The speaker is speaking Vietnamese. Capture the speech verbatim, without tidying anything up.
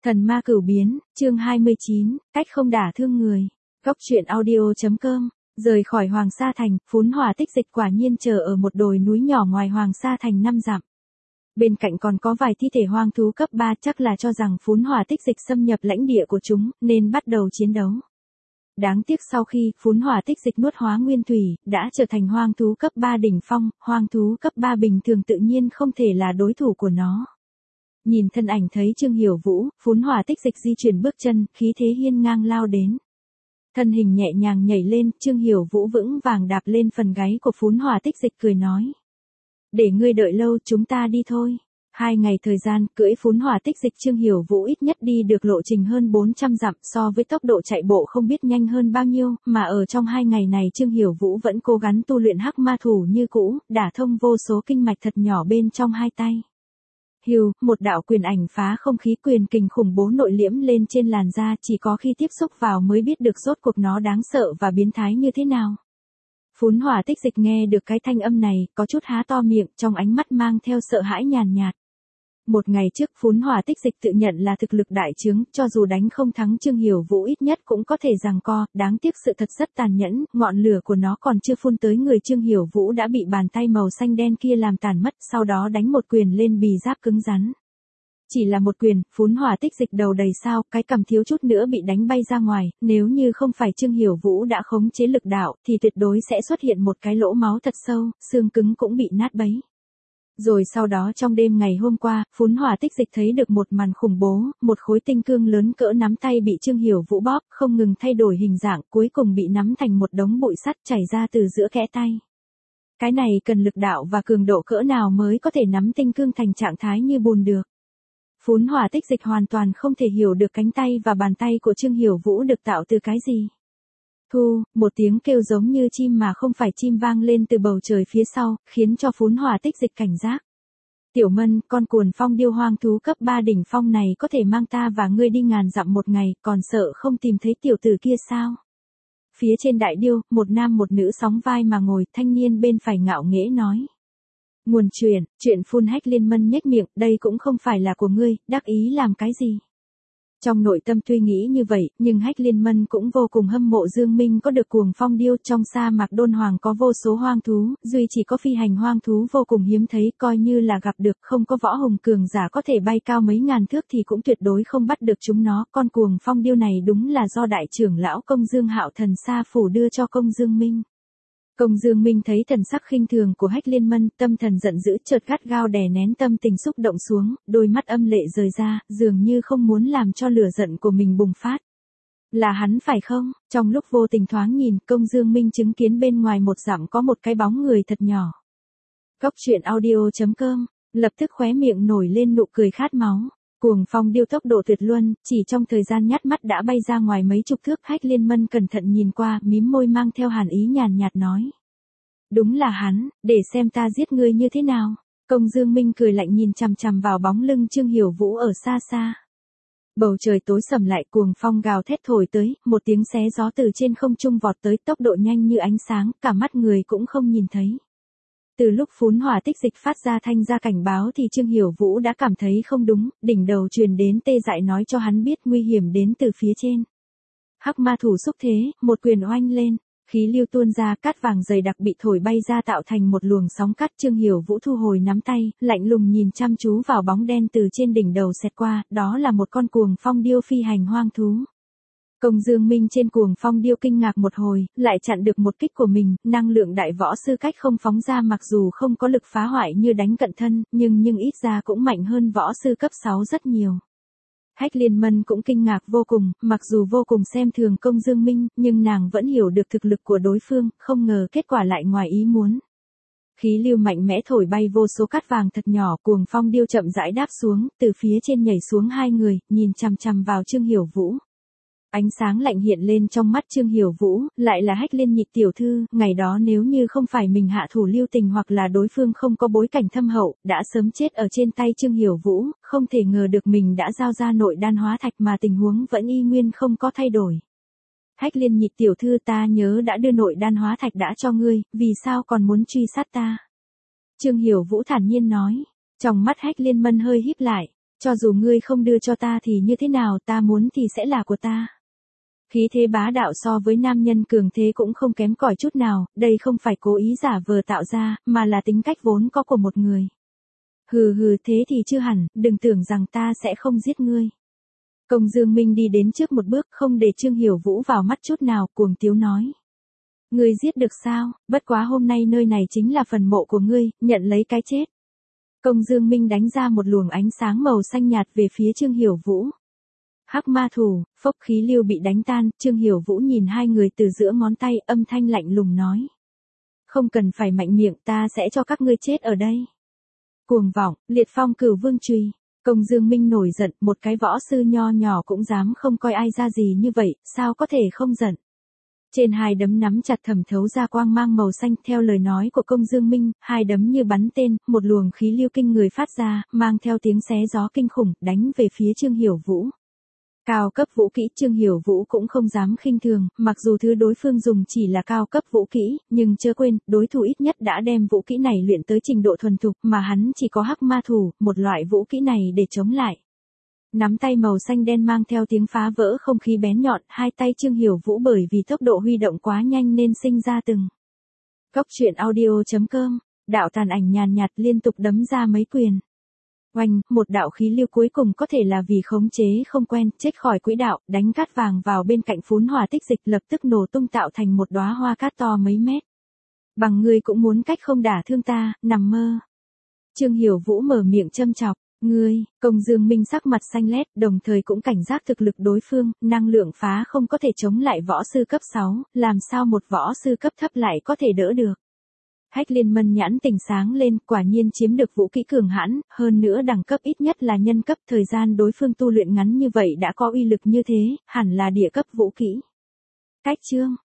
Thần ma cửu biến, chương hai mươi chín, cách không đả thương người. Góc truyện audio chấm com. Rời khỏi Hoàng Sa Thành, Phún Hỏa Tích Dịch quả nhiên chờ ở một đồi núi nhỏ ngoài Hoàng Sa Thành năm dặm. Bên cạnh còn có vài thi thể hoang thú cấp ba, chắc là cho rằng Phún Hỏa Tích Dịch xâm nhập lãnh địa của chúng, nên bắt đầu chiến đấu. Đáng tiếc sau khi Phún Hỏa Tích Dịch nuốt hóa nguyên thủy, đã trở thành hoang thú cấp ba đỉnh phong, hoang thú cấp ba bình thường tự nhiên không thể là đối thủ của nó. Nhìn thân ảnh thấy Trương Hiểu Vũ, Phún Hỏa Tích Dịch di chuyển bước chân, khí thế hiên ngang lao đến. Thân hình nhẹ nhàng nhảy lên, Trương Hiểu Vũ vững vàng đạp lên phần gáy của Phún Hỏa Tích Dịch cười nói. Để ngươi đợi lâu, chúng ta đi thôi. Hai ngày thời gian, cưỡi Phún Hỏa Tích Dịch Trương Hiểu Vũ ít nhất đi được lộ trình hơn bốn trăm dặm, so với tốc độ chạy bộ không biết nhanh hơn bao nhiêu, mà ở trong hai ngày này Trương Hiểu Vũ vẫn cố gắng tu luyện hắc ma thủ như cũ, đả thông vô số kinh mạch thật nhỏ bên trong hai tay. Hiu, một đạo quyền ảnh phá không khí, quyền kình khủng bố nội liễm lên trên làn da, chỉ có khi tiếp xúc vào mới biết được rốt cuộc nó đáng sợ và biến thái như thế nào. Phún Hỏa Tích Dịch nghe được cái thanh âm này, có chút há to miệng, trong ánh mắt mang theo sợ hãi nhàn nhạt. Một ngày trước Phún Hỏa Tích Dịch tự nhận là thực lực đại trướng, cho dù đánh không thắng Trương Hiểu Vũ ít nhất cũng có thể giằng co, đáng tiếc sự thật rất tàn nhẫn, ngọn lửa của nó còn chưa phun tới người Trương Hiểu Vũ đã bị bàn tay màu xanh đen kia làm tàn mất, sau đó đánh một quyền lên bì giáp cứng rắn. Chỉ là một quyền, Phún Hỏa Tích Dịch đầu đầy sao, cái cằm thiếu chút nữa bị đánh bay ra ngoài, nếu như không phải Trương Hiểu Vũ đã khống chế lực đạo, thì tuyệt đối sẽ xuất hiện một cái lỗ máu thật sâu, xương cứng cũng bị nát bấy. Rồi sau đó trong đêm ngày hôm qua, Phún Hỏa Tích Dịch thấy được một màn khủng bố, một khối tinh cương lớn cỡ nắm tay bị Trương Hiểu Vũ bóp, không ngừng thay đổi hình dạng, cuối cùng bị nắm thành một đống bụi sắt chảy ra từ giữa kẽ tay. Cái này cần lực đạo và cường độ cỡ nào mới có thể nắm tinh cương thành trạng thái như bùn được. Phún Hỏa Tích Dịch hoàn toàn không thể hiểu được cánh tay và bàn tay của Trương Hiểu Vũ được tạo từ cái gì. Thu, một tiếng kêu giống như chim mà không phải chim vang lên từ bầu trời phía sau, khiến cho Phún Hỏa Tích Dịch cảnh giác. Tiểu Mân, con cuồn phong điêu hoang thú cấp ba đỉnh phong này có thể mang ta và ngươi đi ngàn dặm một ngày, còn sợ không tìm thấy tiểu tử kia sao? Phía trên đại điêu, một nam một nữ sóng vai mà ngồi, thanh niên bên phải ngạo nghễ nói. Nguồn truyền, chuyện phun Hách Liên Mân nhếch miệng, đây cũng không phải là của ngươi, đắc ý làm cái gì? Trong nội tâm tuy nghĩ như vậy, nhưng Hách Liên Mân cũng vô cùng hâm mộ Dương Minh có được cuồng phong điêu, trong sa mạc Đôn Hoàng có vô số hoang thú, duy chỉ có phi hành hoang thú vô cùng hiếm thấy, coi như là gặp được, không có võ hùng cường giả có thể bay cao mấy ngàn thước thì cũng tuyệt đối không bắt được chúng nó, con cuồng phong điêu này đúng là do đại trưởng lão Công Dương Hạo Thần Sa Phủ đưa cho Công Dương Minh. Công Dương Minh thấy thần sắc khinh thường của Hách Liên Mân, tâm thần giận dữ, chợt gắt gao đè nén tâm tình xúc động xuống, đôi mắt âm lệ rời ra, dường như không muốn làm cho lửa giận của mình bùng phát. Là hắn phải không? Trong lúc vô tình thoáng nhìn, Công Dương Minh chứng kiến bên ngoài một dặm có một cái bóng người thật nhỏ. Góc truyện audio chấm com, lập tức khóe miệng nổi lên nụ cười khát máu. Cuồng phong điêu tốc độ tuyệt luân, chỉ trong thời gian nhát mắt đã bay ra ngoài mấy chục thước. Hách Liên Mân cẩn thận nhìn qua, mím môi mang theo hàn ý nhàn nhạt nói. Đúng là hắn, để xem ta giết ngươi như thế nào. Công Dương Minh cười lạnh nhìn chằm chằm vào bóng lưng Trương Hiểu Vũ ở xa xa. Bầu trời tối sầm lại, cuồng phong gào thét thổi tới, một tiếng xé gió từ trên không trung vọt tới, tốc độ nhanh như ánh sáng, cả mắt người cũng không nhìn thấy. Từ lúc Phún Hỏa Tích Dịch phát ra thanh ra cảnh báo thì Trương Hiểu Vũ đã cảm thấy không đúng, đỉnh đầu truyền đến tê dại nói cho hắn biết nguy hiểm đến từ phía trên. Hắc ma thủ xúc thế, một quyền oanh lên, khí lưu tuôn ra, cát vàng dày đặc bị thổi bay ra tạo thành một luồng sóng cát. Trương Hiểu Vũ thu hồi nắm tay, lạnh lùng nhìn chăm chú vào bóng đen từ trên đỉnh đầu xẹt qua, đó là một con cuồng phong điêu phi hành hoang thú. Công Dương Minh trên cuồng phong điêu kinh ngạc một hồi, lại chặn được một kích của mình, năng lượng đại võ sư cách không phóng ra mặc dù không có lực phá hoại như đánh cận thân, nhưng nhưng ít ra cũng mạnh hơn võ sư cấp sáu rất nhiều. Hách Liên Mân cũng kinh ngạc vô cùng, mặc dù vô cùng xem thường Công Dương Minh, nhưng nàng vẫn hiểu được thực lực của đối phương, không ngờ kết quả lại ngoài ý muốn. Khí lưu mạnh mẽ thổi bay vô số cát vàng thật nhỏ, cuồng phong điêu chậm rãi đáp xuống, từ phía trên nhảy xuống hai người, nhìn chằm chằm vào Trương Hiểu Vũ. Ánh sáng lạnh hiện lên trong mắt Trương Hiểu Vũ, lại là Hách Liên Nhị tiểu thư, ngày đó nếu như không phải mình hạ thủ lưu tình hoặc là đối phương không có bối cảnh thâm hậu, đã sớm chết ở trên tay Trương Hiểu Vũ, không thể ngờ được mình đã giao ra nội đan hóa thạch mà tình huống vẫn y nguyên không có thay đổi. Hách Liên Nhị tiểu thư, ta nhớ đã đưa nội đan hóa thạch đã cho ngươi, vì sao còn muốn truy sát ta? Trương Hiểu Vũ thản nhiên nói, trong mắt Hách Liên Mân hơi híp lại. Cho dù ngươi không đưa cho ta thì như thế nào, ta muốn thì sẽ là của ta. Khí thế bá đạo so với nam nhân cường thế cũng không kém cỏi chút nào, đây không phải cố ý giả vờ tạo ra, mà là tính cách vốn có của một người. Hừ hừ, thế thì chưa hẳn, đừng tưởng rằng ta sẽ không giết ngươi. Công Dương Minh đi đến trước một bước, không để Trương Hiểu Vũ vào mắt chút nào, cuồng tiếu nói. Ngươi giết được sao, bất quá hôm nay nơi này chính là phần mộ của ngươi, nhận lấy cái chết. Công Dương Minh đánh ra một luồng ánh sáng màu xanh nhạt về phía Trương Hiểu Vũ. Hắc ma thủ, phốc, khí lưu bị đánh tan, Trương Hiểu Vũ nhìn hai người từ giữa ngón tay, âm thanh lạnh lùng nói. Không cần phải mạnh miệng, ta sẽ cho các ngươi chết ở đây. Cuồng vọng, liệt phong cửu vương chùy. Công Dương Minh nổi giận, một cái võ sư nho nhỏ cũng dám không coi ai ra gì như vậy, sao có thể không giận. Trên hai đấm nắm chặt thẩm thấu ra quang mang màu xanh, theo lời nói của Công Dương Minh, hai đấm như bắn tên, một luồng khí lưu kinh người phát ra, mang theo tiếng xé gió kinh khủng, đánh về phía Trương Hiểu Vũ. Cao cấp vũ kỹ, Trương Hiểu Vũ cũng không dám khinh thường, mặc dù thứ đối phương dùng chỉ là cao cấp vũ kỹ, nhưng chớ quên, đối thủ ít nhất đã đem vũ kỹ này luyện tới trình độ thuần thục, mà hắn chỉ có hắc ma thủ, một loại vũ kỹ này để chống lại. Nắm tay màu xanh đen mang theo tiếng phá vỡ không khí bén nhọn, hai tay Trương Hiểu Vũ bởi vì tốc độ huy động quá nhanh nên sinh ra từng. Góc truyện audio chấm com, đạo tàn ảnh nhàn nhạt liên tục đấm ra mấy quyền. Oanh, một đạo khí lưu cuối cùng có thể là vì khống chế không quen, chết khỏi quỹ đạo, đánh cát vàng vào bên cạnh phún hỏa tích dịch lập tức nổ tung tạo thành một đóa hoa cát to mấy mét. Bằng ngươi cũng muốn cách không đả thương ta, nằm mơ. Trương Hiểu Vũ mở miệng châm chọc, ngươi, Công Dương Minh sắc mặt xanh lét, đồng thời cũng cảnh giác thực lực đối phương, năng lượng phá không có thể chống lại võ sư cấp sáu, làm sao một võ sư cấp thấp lại có thể đỡ được. Hách Liên Mân nhãn tỉnh sáng lên, quả nhiên chiếm được vũ kỹ cường hãn, hơn nữa đẳng cấp ít nhất là nhân cấp, thời gian đối phương tu luyện ngắn như vậy đã có uy lực như thế, hẳn là địa cấp vũ kỹ. Cách chương